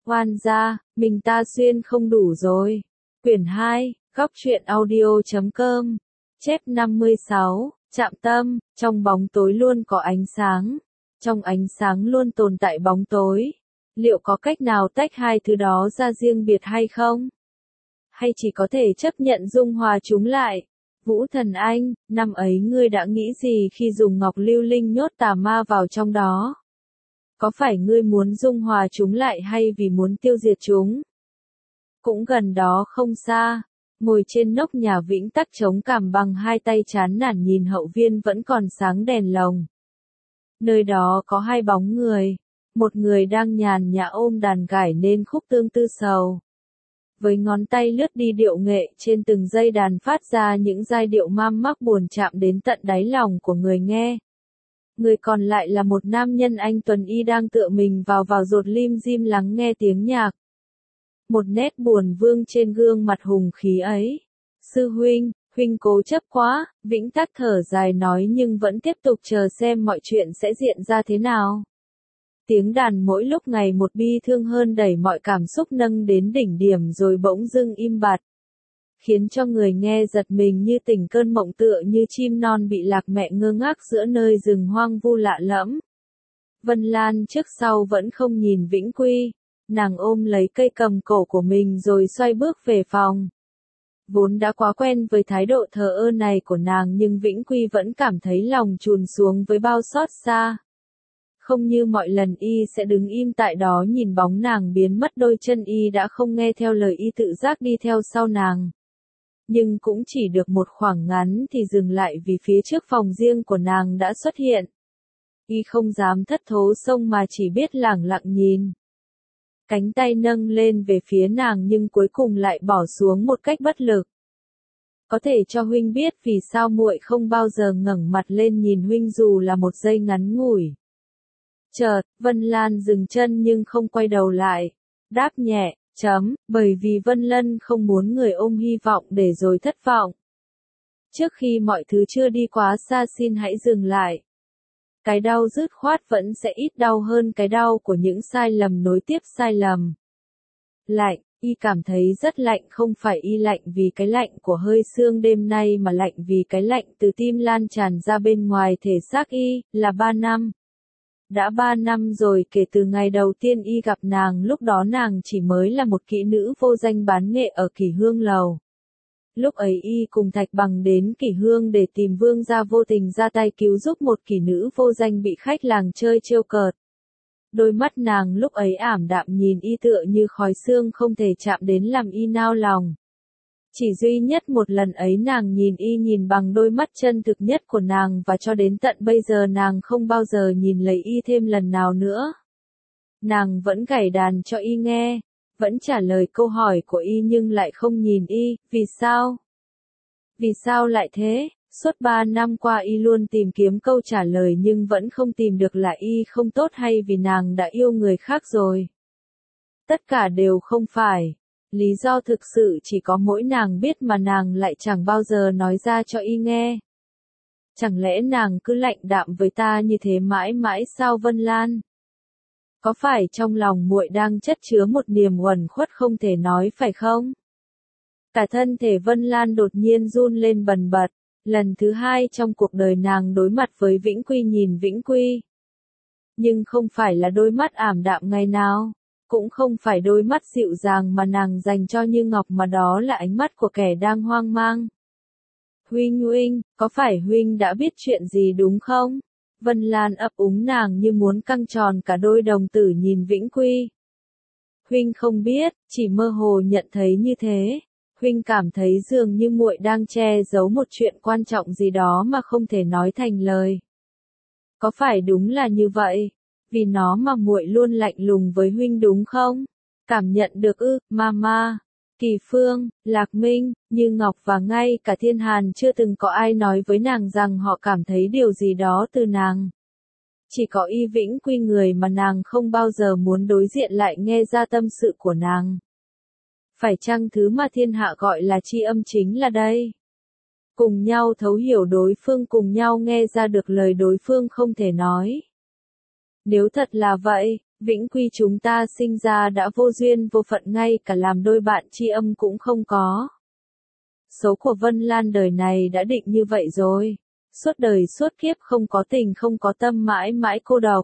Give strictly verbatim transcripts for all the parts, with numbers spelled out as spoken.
Oan gia, mình ta xuyên không đủ rồi. Quyển hai, góc truyện audio chấm com. Chép năm mươi sáu, Trạm Tâm, trong bóng tối luôn có ánh sáng. Trong ánh sáng luôn tồn tại bóng tối. Liệu có cách nào tách hai thứ đó ra riêng biệt hay không? Hay chỉ có thể chấp nhận dung hòa chúng lại? Vũ Thần Anh, năm ấy ngươi đã nghĩ gì khi dùng ngọc lưu linh nhốt tà ma vào trong đó? Có phải ngươi muốn dung hòa chúng lại hay vì muốn tiêu diệt chúng? Cũng gần đó không xa, ngồi trên nóc nhà Vĩnh Tắc chống cằm bằng hai tay chán nản nhìn hậu viên vẫn còn sáng đèn lồng. Nơi đó có hai bóng người, một người đang nhàn nhã ôm đàn gảy nên khúc tương tư sầu. Với ngón tay lướt đi điệu nghệ trên từng dây đàn phát ra những giai điệu mam mắc buồn chạm đến tận đáy lòng của người nghe. Người còn lại là một nam nhân anh tuấn y đang tựa mình vào vào rột lim dim lắng nghe tiếng nhạc. Một nét buồn vương trên gương mặt hùng khí ấy. Sư huynh, huynh cố chấp quá, Vĩnh Tắc thở dài nói nhưng vẫn tiếp tục chờ xem mọi chuyện sẽ diễn ra thế nào. Tiếng đàn mỗi lúc ngày một bi thương hơn đẩy mọi cảm xúc nâng đến đỉnh điểm rồi bỗng dưng im bặt. Khiến cho người nghe giật mình như tỉnh cơn mộng tựa như chim non bị lạc mẹ ngơ ngác giữa nơi rừng hoang vu lạ lẫm. Vân Lan trước sau vẫn không nhìn Vĩnh Quy, nàng ôm lấy cây cầm cổ của mình rồi xoay bước về phòng. Vốn đã quá quen với thái độ thờ ơ này của nàng nhưng Vĩnh Quy vẫn cảm thấy lòng trùn xuống với bao xót xa. Không như mọi lần y sẽ đứng im tại đó nhìn bóng nàng biến mất, đôi chân y đã không nghe theo lời y tự giác đi theo sau nàng. Nhưng cũng chỉ được một khoảng ngắn thì dừng lại vì phía trước phòng riêng của nàng đã xuất hiện. Y không dám thất thố xông mà chỉ biết lẳng lặng nhìn. Cánh tay nâng lên về phía nàng nhưng cuối cùng lại bỏ xuống một cách bất lực. Có thể cho huynh biết vì sao muội không bao giờ ngẩng mặt lên nhìn huynh dù là một giây ngắn ngủi. Chợt, Vân Lan dừng chân nhưng không quay đầu lại. Đáp nhẹ, chấm, bởi vì Vân Lân không muốn người ôm hy vọng để rồi thất vọng. Trước khi mọi thứ chưa đi quá xa xin hãy dừng lại. Cái đau dứt khoát vẫn sẽ ít đau hơn cái đau của những sai lầm nối tiếp sai lầm. Lạnh, y cảm thấy rất lạnh, không phải y lạnh vì cái lạnh của hơi sương đêm nay mà lạnh vì cái lạnh từ tim lan tràn ra bên ngoài thể xác y, là ba năm. Đã ba năm rồi kể từ ngày đầu tiên y gặp nàng, lúc đó nàng chỉ mới là một kỹ nữ vô danh bán nghệ ở Kỷ Hương Lầu. Lúc ấy y cùng Thạch Bằng đến Kỷ Hương để tìm vương gia, vô tình ra tay cứu giúp một kỹ nữ vô danh bị khách làng chơi trêu cợt. Đôi mắt nàng lúc ấy ảm đạm nhìn y tựa như khói sương không thể chạm đến làm y nao lòng. Chỉ duy nhất một lần ấy nàng nhìn y nhìn bằng đôi mắt chân thực nhất của nàng và cho đến tận bây giờ nàng không bao giờ nhìn lấy y thêm lần nào nữa. Nàng vẫn gảy đàn cho y nghe, vẫn trả lời câu hỏi của y nhưng lại không nhìn y, vì sao? Vì sao lại thế? Suốt ba năm qua y luôn tìm kiếm câu trả lời nhưng vẫn không tìm được, là y không tốt hay vì nàng đã yêu người khác rồi? Tất cả đều không phải. Lý do thực sự chỉ có mỗi nàng biết mà nàng lại chẳng bao giờ nói ra cho y nghe. Chẳng lẽ nàng cứ lạnh đạm với ta như thế mãi mãi sao Vân Lan? Có phải trong lòng muội đang chất chứa một niềm uẩn khuất không thể nói phải không? Cả thân thể Vân Lan đột nhiên run lên bần bật. Lần thứ hai trong cuộc đời nàng đối mặt với Vĩnh Quy, nhìn Vĩnh Quy. Nhưng không phải là đôi mắt ảm đạm ngày nào. Cũng không phải đôi mắt dịu dàng mà nàng dành cho Như Ngọc, mà đó là ánh mắt của kẻ đang hoang mang. Huynh huynh, có phải huynh đã biết chuyện gì đúng không? Vân Lan ấp úng nàng như muốn căng tròn cả đôi đồng tử nhìn Vĩnh Quy. Huynh không biết, chỉ mơ hồ nhận thấy như thế. Huynh cảm thấy dường như muội đang che giấu một chuyện quan trọng gì đó mà không thể nói thành lời. Có phải đúng là như vậy? Vì nó mà muội luôn lạnh lùng với huynh đúng không? Cảm nhận được ư, mama. Kỳ Phương, Lạc Minh, Như Ngọc và ngay cả Thiên Hàn chưa từng có ai nói với nàng rằng họ cảm thấy điều gì đó từ nàng. Chỉ có y Vĩnh Quy, người mà nàng không bao giờ muốn đối diện, lại nghe ra tâm sự của nàng. Phải chăng thứ mà thiên hạ gọi là tri âm chính là đây? Cùng nhau thấu hiểu đối phương, cùng nhau nghe ra được lời đối phương không thể nói. Nếu thật là vậy, Vĩnh Quy chúng ta sinh ra đã vô duyên vô phận, ngay cả làm đôi bạn tri âm cũng không có. Số của Vân Lan đời này đã định như vậy rồi. Suốt đời suốt kiếp không có tình không có tâm, mãi mãi cô độc.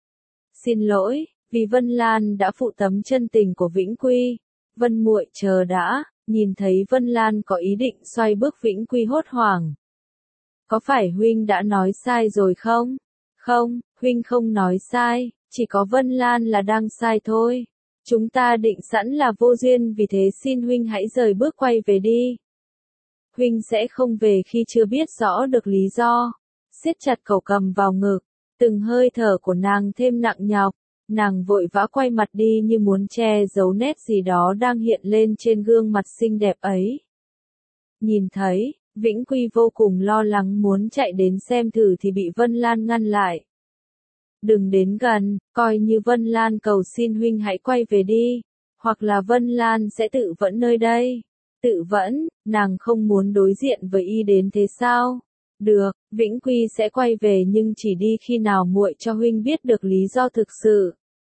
Xin lỗi, vì Vân Lan đã phụ tấm chân tình của Vĩnh Quy. Vân muội chờ đã, nhìn thấy Vân Lan có ý định xoay bước, Vĩnh Quy hốt hoảng. Có phải huynh đã nói sai rồi không? Không, huynh không nói sai, chỉ có Vân Lan là đang sai thôi. Chúng ta định sẵn là vô duyên, vì thế xin huynh hãy rời bước quay về đi. Huynh sẽ không về khi chưa biết rõ được lý do. Siết chặt cẩu cầm vào ngực, từng hơi thở của nàng thêm nặng nhọc. Nàng vội vã quay mặt đi như muốn che giấu nét gì đó đang hiện lên trên gương mặt xinh đẹp ấy. Nhìn thấy, Vĩnh Quy vô cùng lo lắng muốn chạy đến xem thử thì bị Vân Lan ngăn lại. Đừng đến gần, coi như Vân Lan cầu xin huynh hãy quay về đi, hoặc là Vân Lan sẽ tự vẫn nơi đây. Tự vẫn, nàng không muốn đối diện với y đến thế sao? Được, Vĩnh Quy sẽ quay về, nhưng chỉ đi khi nào muội cho huynh biết được lý do thực sự.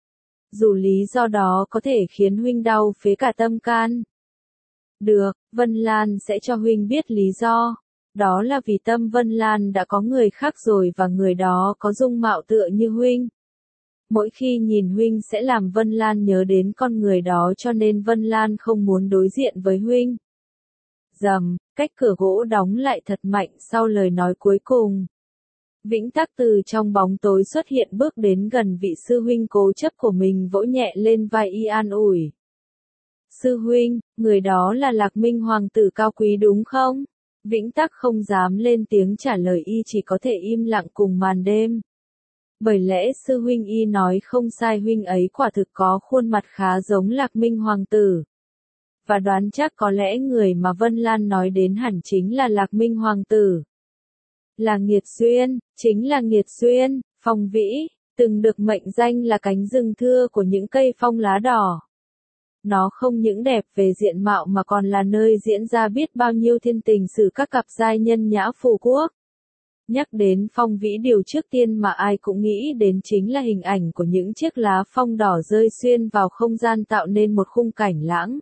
Dù lý do đó có thể khiến huynh đau phế cả tâm can. Được, Vân Lan sẽ cho huynh biết lý do. Đó là vì tâm Vân Lan đã có người khác rồi, và người đó có dung mạo tựa như huynh. Mỗi khi nhìn huynh sẽ làm Vân Lan nhớ đến con người đó, cho nên Vân Lan không muốn đối diện với huynh. Rầm, cách cửa gỗ đóng lại thật mạnh sau lời nói cuối cùng. Vĩnh Tắc từ trong bóng tối xuất hiện, bước đến gần vị sư huynh cố chấp của mình, vỗ nhẹ lên vai y an ủi. Sư huynh, người đó là Lạc Minh hoàng tử cao quý đúng không? Vĩnh Tắc không dám lên tiếng trả lời, y chỉ có thể im lặng cùng màn đêm. Bởi lẽ sư huynh y nói không sai, huynh ấy quả thực có khuôn mặt khá giống Lạc Minh hoàng tử. Và đoán chắc có lẽ người mà Vân Lan nói đến hẳn chính là Lạc Minh hoàng tử. Là Nghiệt Xuyên, chính là Nghiệt Xuyên, Phong Vĩ, từng được mệnh danh là cánh rừng thưa của những cây phong lá đỏ. Nó không những đẹp về diện mạo mà còn là nơi diễn ra biết bao nhiêu thiên tình sử các cặp giai nhân nhã phù quốc. Nhắc đến Phong Vĩ, điều trước tiên mà ai cũng nghĩ đến chính là hình ảnh của những chiếc lá phong đỏ rơi xuyên vào không gian, tạo nên một khung cảnh lãng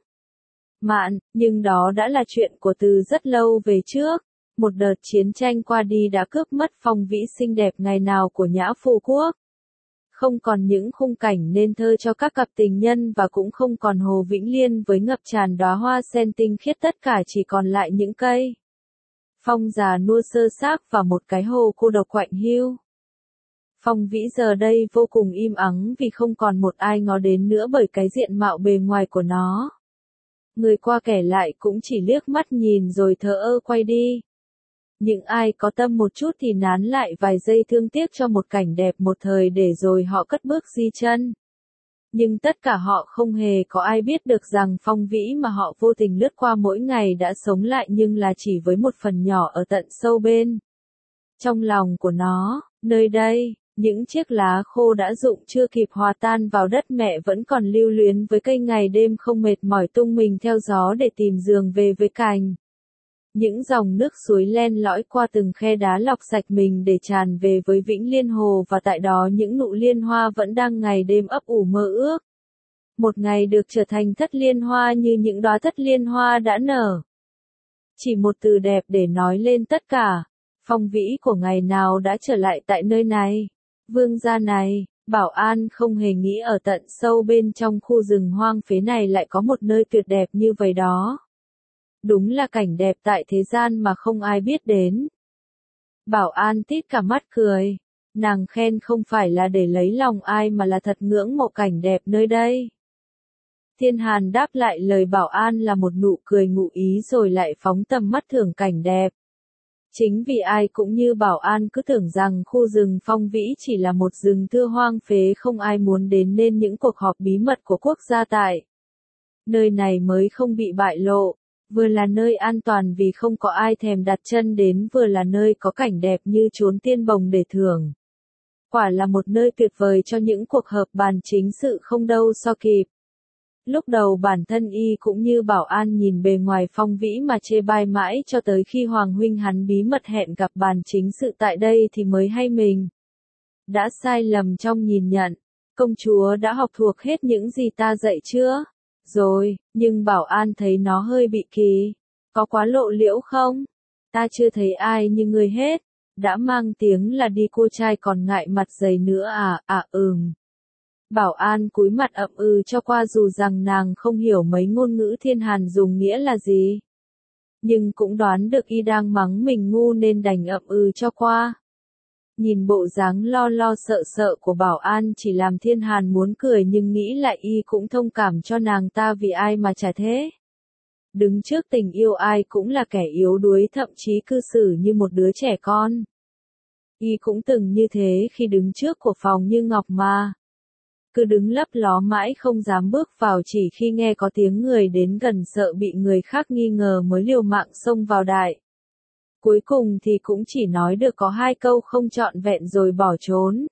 mạn, nhưng đó đã là chuyện của từ rất lâu về trước. Một đợt chiến tranh qua đi đã cướp mất Phong Vĩ xinh đẹp ngày nào của nhã phù quốc. Không còn những khung cảnh nên thơ cho các cặp tình nhân, và cũng không còn Hồ Vĩnh Liên với ngập tràn đóa hoa sen tinh khiết, tất cả chỉ còn lại những cây phong già nua sơ xác và một cái hồ cô độc quạnh hiu. Phong Vĩ giờ đây vô cùng im ắng vì không còn một ai ngó đến nữa bởi cái diện mạo bề ngoài của nó. Người qua kẻ lại cũng chỉ liếc mắt nhìn rồi thờ ơ quay đi. Những ai có tâm một chút thì nán lại vài giây thương tiếc cho một cảnh đẹp một thời để rồi họ cất bước di chân. Nhưng tất cả họ không hề có ai biết được rằng Phong Vĩ mà họ vô tình lướt qua mỗi ngày đã sống lại, nhưng là chỉ với một phần nhỏ ở tận sâu bên trong lòng của nó. Nơi đây, những chiếc lá khô đã rụng chưa kịp hòa tan vào đất mẹ vẫn còn lưu luyến với cây, ngày đêm không mệt mỏi tung mình theo gió để tìm giường về với cành. Những dòng nước suối len lỏi qua từng khe đá lọc sạch mình để tràn về với Vĩnh Liên Hồ, và tại đó những nụ liên hoa vẫn đang ngày đêm ấp ủ mơ ước. Một ngày được trở thành thất liên hoa như những đóa thất liên hoa đã nở. Chỉ một từ đẹp để nói lên tất cả. Phong Vĩ của ngày nào đã trở lại tại nơi này. Vương gia này, Bảo An không hề nghĩ ở tận sâu bên trong khu rừng hoang phế này lại có một nơi tuyệt đẹp như vậy đó. Đúng là cảnh đẹp tại thế gian mà không ai biết đến. Bảo An tít cả mắt cười. Nàng khen không phải là để lấy lòng ai mà là thật ngưỡng mộ cảnh đẹp nơi đây. Thiên Hàn đáp lại lời Bảo An là một nụ cười ngụ ý rồi lại phóng tầm mắt thưởng cảnh đẹp. Chính vì ai cũng như Bảo An cứ tưởng rằng khu rừng Phong Vĩ chỉ là một rừng thưa hoang phế không ai muốn đến, nên những cuộc họp bí mật của quốc gia tại nơi này mới không bị bại lộ. Vừa là nơi an toàn vì không có ai thèm đặt chân đến, vừa là nơi có cảnh đẹp như chốn tiên bồng để thưởng. Quả là một nơi tuyệt vời cho những cuộc họp bàn chính sự không đâu so kịp. Lúc đầu bản thân y cũng như Bảo An nhìn bề ngoài Phong Vĩ mà chê bai mãi, cho tới khi Hoàng huynh hắn bí mật hẹn gặp bàn chính sự tại đây thì mới hay mình đã sai lầm trong nhìn nhận. Công chúa đã học thuộc hết những gì ta dạy chưa? Rồi, nhưng Bảo An thấy nó hơi bị kỳ. Có quá lộ liễu không? Ta chưa thấy ai như ngươi hết. Đã mang tiếng là đi cua trai còn ngại mặt dày nữa à, à ừm. Bảo An cúi mặt ậm ừ cho qua dù rằng nàng không hiểu mấy ngôn ngữ thiên hàn dùng nghĩa là gì. Nhưng cũng đoán được y đang mắng mình ngu nên đành ậm ừ cho qua. Nhìn bộ dáng lo lo sợ sợ của Bảo An chỉ làm thiên hàn muốn cười nhưng nghĩ lại y cũng thông cảm cho nàng ta vì ai mà chả thế. Đứng trước tình yêu ai cũng là kẻ yếu đuối thậm chí cư xử như một đứa trẻ con. Y cũng từng như thế khi đứng trước của phòng Như Ngọc mà. Cứ đứng lấp ló mãi không dám bước vào chỉ khi nghe có tiếng người đến gần sợ bị người khác nghi ngờ mới liều mạng xông vào đại. Cuối cùng thì cũng chỉ nói được có hai câu không trọn vẹn rồi bỏ trốn.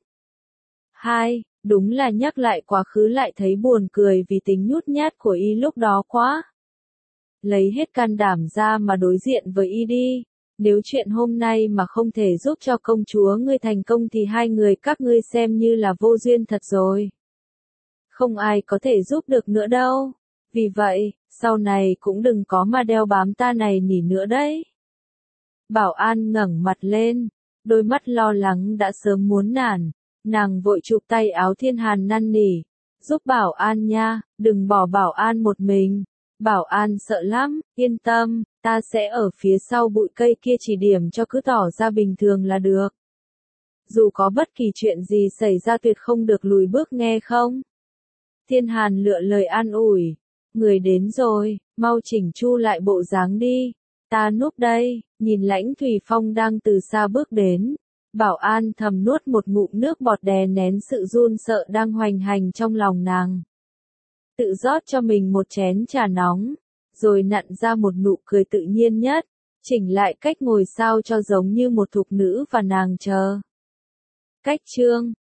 Hai, đúng là nhắc lại quá khứ lại thấy buồn cười vì tính nhút nhát của y lúc đó quá. Lấy hết can đảm ra mà đối diện với y đi. Nếu chuyện hôm nay mà không thể giúp cho công chúa ngươi thành công thì hai người các ngươi xem như là vô duyên thật rồi. Không ai có thể giúp được nữa đâu. Vì vậy, sau này cũng đừng có mà đeo bám ta này nỉ nữa đấy. Bảo An ngẩng mặt lên, đôi mắt lo lắng đã sớm muốn nản. Nàng vội chụp tay áo thiên hàn năn nỉ. Giúp Bảo An nha, đừng bỏ Bảo An một mình. Bảo An sợ lắm, yên tâm, ta sẽ ở phía sau bụi cây kia chỉ điểm cho cứ tỏ ra bình thường là được. Dù có bất kỳ chuyện gì xảy ra tuyệt không được lùi bước nghe không? Thiên Hàn lựa lời an ủi. Người đến rồi, mau chỉnh chu lại bộ dáng đi. Ta núp đây, nhìn Lãnh Thủy Phong đang từ xa bước đến. Bảo An thầm nuốt một ngụm nước bọt đè nén sự run sợ đang hoành hành trong lòng nàng. Tự rót cho mình một chén trà nóng, rồi nặn ra một nụ cười tự nhiên nhất, chỉnh lại cách ngồi sao cho giống như một thục nữ và nàng chờ. Cách chương